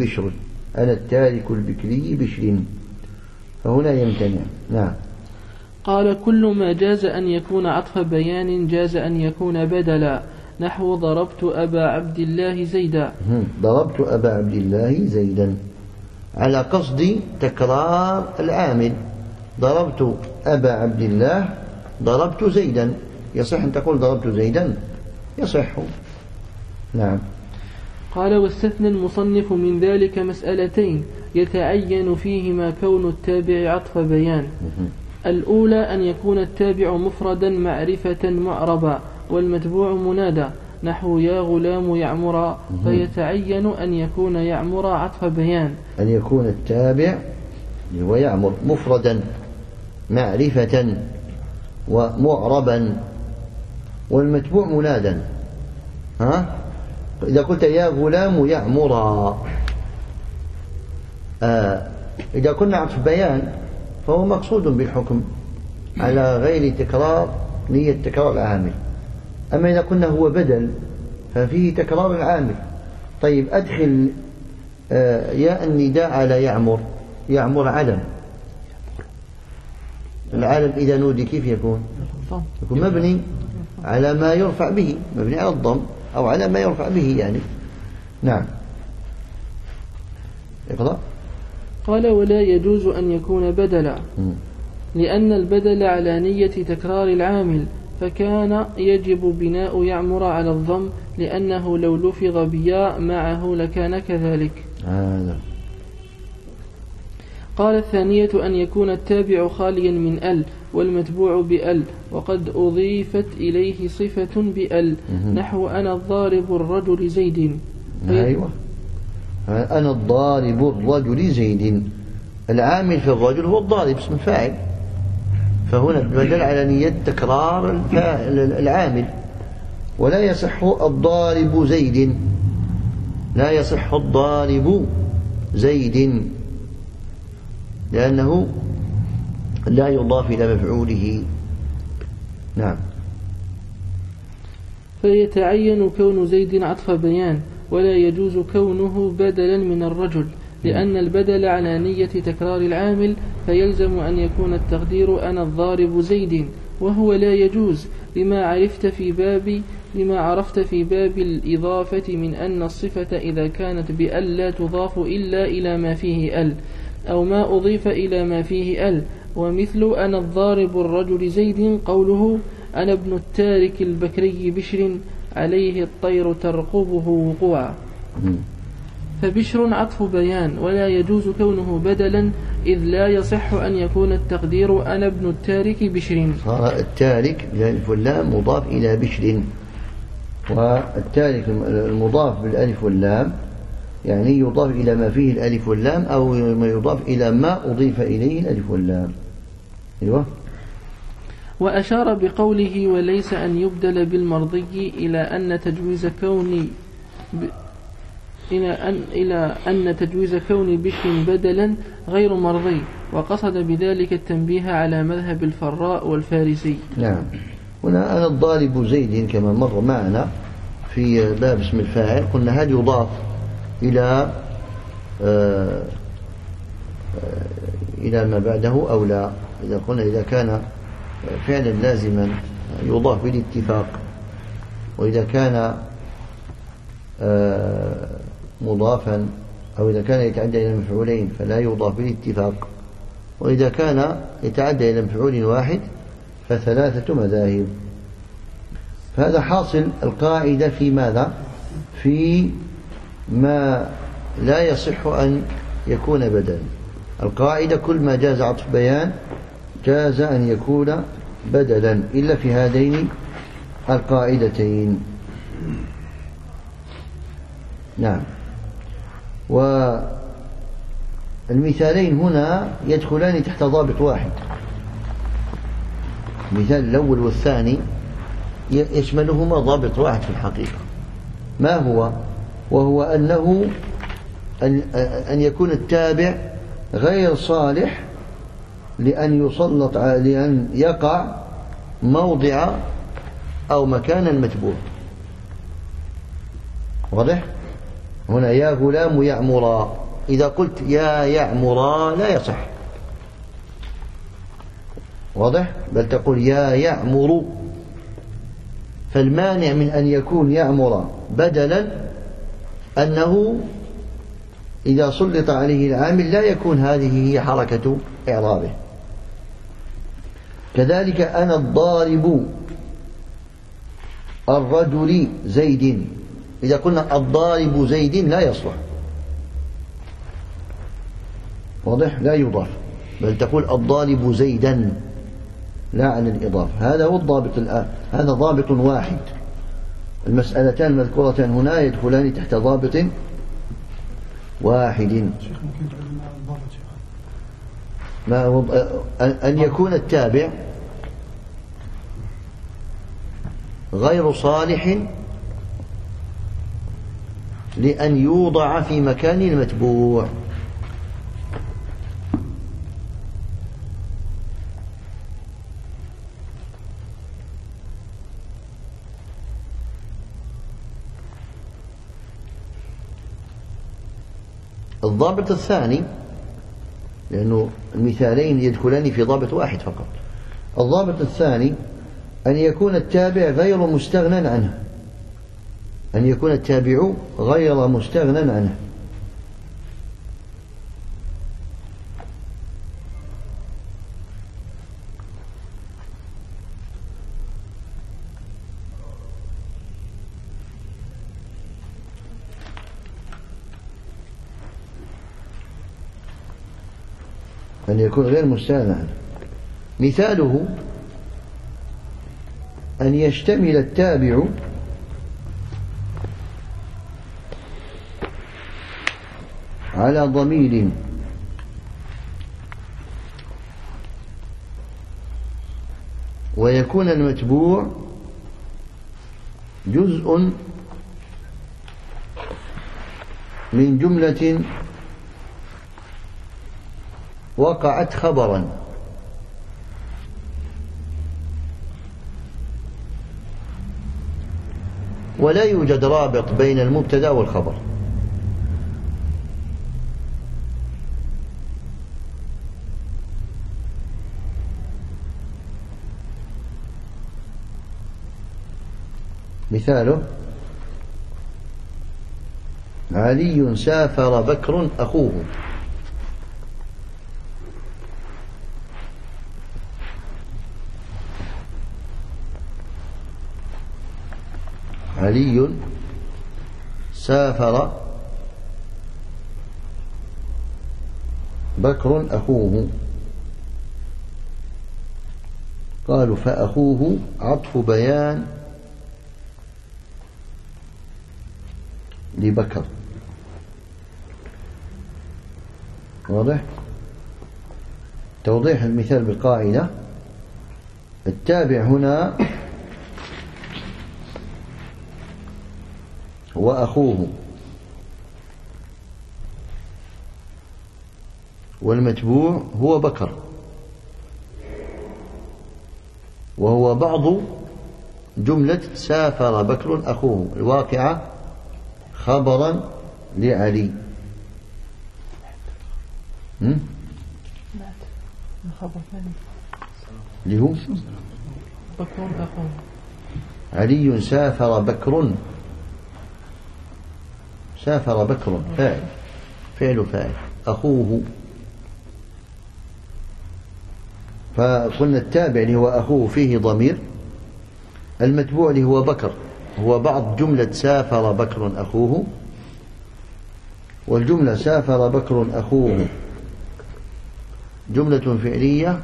بشر، فهنا يمتنع. نعم. قال كل ما جاز أن يكون عطف بيان جاز أن يكون بدلا، نحو ضربت أبا عبد الله زيدا. ضربت أبا عبد الله زيدا على قصد تكرار العامل. ضربت أبا عبد الله، ضربت زيدا، يصح أن تقول ضربت زيدا، يصح. نعم. قال واستثنى المصنف من ذلك مسألتين يتعين فيهما كون التابع عطف بيان. الأولى أن يكون التابع مفردا معرفة معربا والمتبوع منادى، نحو يا غلام يعمرا، فيتعين أن يكون يعمر عطف بيان. أن يكون التابع ويعمر مفردا معرفة ومعربا والمتبوع منادا. إذا قلت يا غلام يعمرا، إذا كنا عطف بيان فهو مقصود بالحكم على غير تكرار نية تكرار العامل. أما إذا كنا هو بدل ففيه تكرار العامل. طيب أدخل يا النداء على يعمر علم. العالم إذا نودي كيف يكون مبني على ما يرفع به، مبني على الضم أو على ما يرفع به يعني. نعم. اقرأ. قال ولا يجوز أن يكون بدلا، لأن البدل على نية تكرار العامل، فكان يجب بناء يعمر على الضم، لأنه لو لفظ بياء معه لكان كذلك. قال الثانية أن يكون التابع خاليا من ال والمتبوع بأل، وقد أضيفت إليه صفة بأل، نحو أنا الضارب الرجل زيد. أيوة، أنا الضارب الرجل زيد، العامل في الرجل هو الضارب اسم الفاعل، فهنا بدل على نية تكرار العامل. ولا يصح الضارب زيد، لا يصح الضارب زيد، لأنه لا يضاف إلى مفعوله. نعم. فيتعين كون زيد عطف بيان، ولا يجوز كونه بدلا من الرجل، لأن البدل على نية تكرار العامل، فيلزم أن يكون التقدير أنا الضارب زيد، وهو لا يجوز لما عرفت في باب الإضافة من أن الصفة إذا كانت بأل لا تضاف إلا إلى ما فيه أل، أو ما أضيف إلى ما فيه أل. ومثل أنا الضارب الرجل زيد قوله أنا ابن التارك البكري بشر عليه الطير ترقبه وقوعا. فبشر عطف بيان ولا يجوز كونه بدلا إذ لا يصح أن يكون التقدير أنا ابن التارك بشر. صار التارك بالألف واللام مضاف إلى بشر، والتارك المضاف بالألف واللام يعني يضاف إلى ما فيه الألف واللام أو ما يضاف إلى ما أضيف إليه الألف واللام. أيوة. وأشار بقوله وليس أن يبدل بالمرضي إلى أن تجويز كون بشر بدلا غير مرضي، وقصد بذلك التنبيه على مذهب الفراء والفارسي. نعم. هنا أنا الضارب زيد كما مر معنا في باب اسم الفاعل، قلنا هل يضاف إلى ما بعده أو لا؟ إذا قلنا إذا كان فعلا لازما يضاف بالاتفاق، وإذا كان مضافا أو إذا كان يتعدى إلى مفعولين فلا يضاف بالاتفاق، وإذا كان يتعدى إلى مفعول واحد فثلاثة مذاهب. فهذا حاصل القاعدة في ماذا؟ في ما لا يصح أن يكون بدلا. القاعدة كل ما جاز عطف بيان جاز أن يكون بدلا إلا في هذين القاعدتين. نعم. والمثالين هنا يدخلان تحت ضابط واحد. المثال الأول والثاني يشملهما ضابط واحد في الحقيقة. ما هو؟ وهو أنه أن يكون التابع غير صالح لأن يقع موضع أو مكان المتبوع. واضح؟ هنا يا غلام يعمرا، إذا قلت يا يعمرا لا يصح. واضح؟ بل تقول يا يعمر. فالمانع من أن يكون يعمر بدلا أنه إذا سلط عليه العامل لا يكون هذه هي حركة إعرابه. كذلك أنا الضارب الرجل زيد، إذا قلنا الضارب زيد لا يصلح. واضح؟ لا يضاف، بل تقول الضارب زيدا لا عن الإضافة. هذا هو الضابط الآن، هذا ضابط واحد. المسألتان المذكورتان هنا يدخلان تحت ضابط واحد. أن يكون التابع غير صالح لأن يوضع في مكان المتبوع. الضابط الثاني، لأنه المثالين يدخلان في ضابط واحد فقط. الضابط الثاني أن يكون التابع غير مستغنى عنه، أن يكون التابع غير مستغنى عنه. أن يكون غير مستغنى عنه. مثاله أن يشتمل التابع على ضمير ويكون المتبوع جزء من جملة وقعت خبرا، ولا يوجد رابط بين المبتدأ والخبر. مثاله علي سافر بكر أخوه. علي سافر بكر أخوه. قالوا فأخوه عطف بيان لبكر. واضح؟ توضيح المثال بقاعدة: التابع هنا هو أخوه، والمتبوع هو بكر، وهو بعض جملة سافر بكر أخوه الواقعة خبرا لعلي. اللي هو بكر أخوه. علي سافر بكر. سافر بكر فاعل، فعل فاعل. أخوه، فقلنا التابع اللي هو أخوه فيه ضمير، المتبوع اللي هو بكر هو بعض جملة سافر بكر أخوه، والجملة سافر بكر أخوه جملة فعلية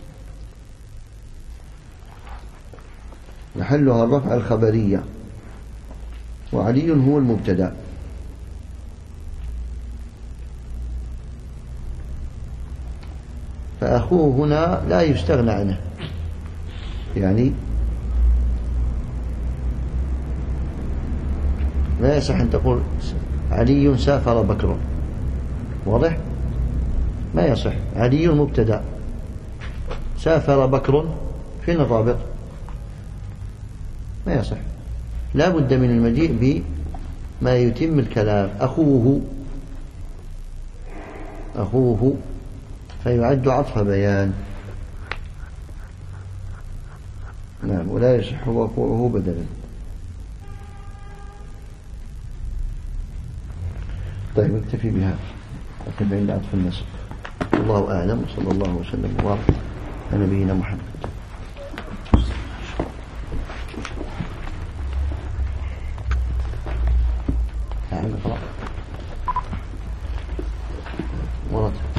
محلها الرفع الخبرية، وعلي هو المبتدأ. فأخوه هنا لا يستغنى عنه، يعني لا يصح أن تقول علي سافر بكر. واضح؟ ما يصح. علي مبتدأ، سافر بكر، فين الرابط؟ ما يصح. لا بد من المجيء بما يتم الكلام. أخوه، أخوه، فيعد عطف بيان. نعم، ولا يصح وقوعه بدلا. طيب اكتفي بها، اكتفي عند عطف النصب. الله أعلم، صلى الله وسلم وبارك على نبينا محمد.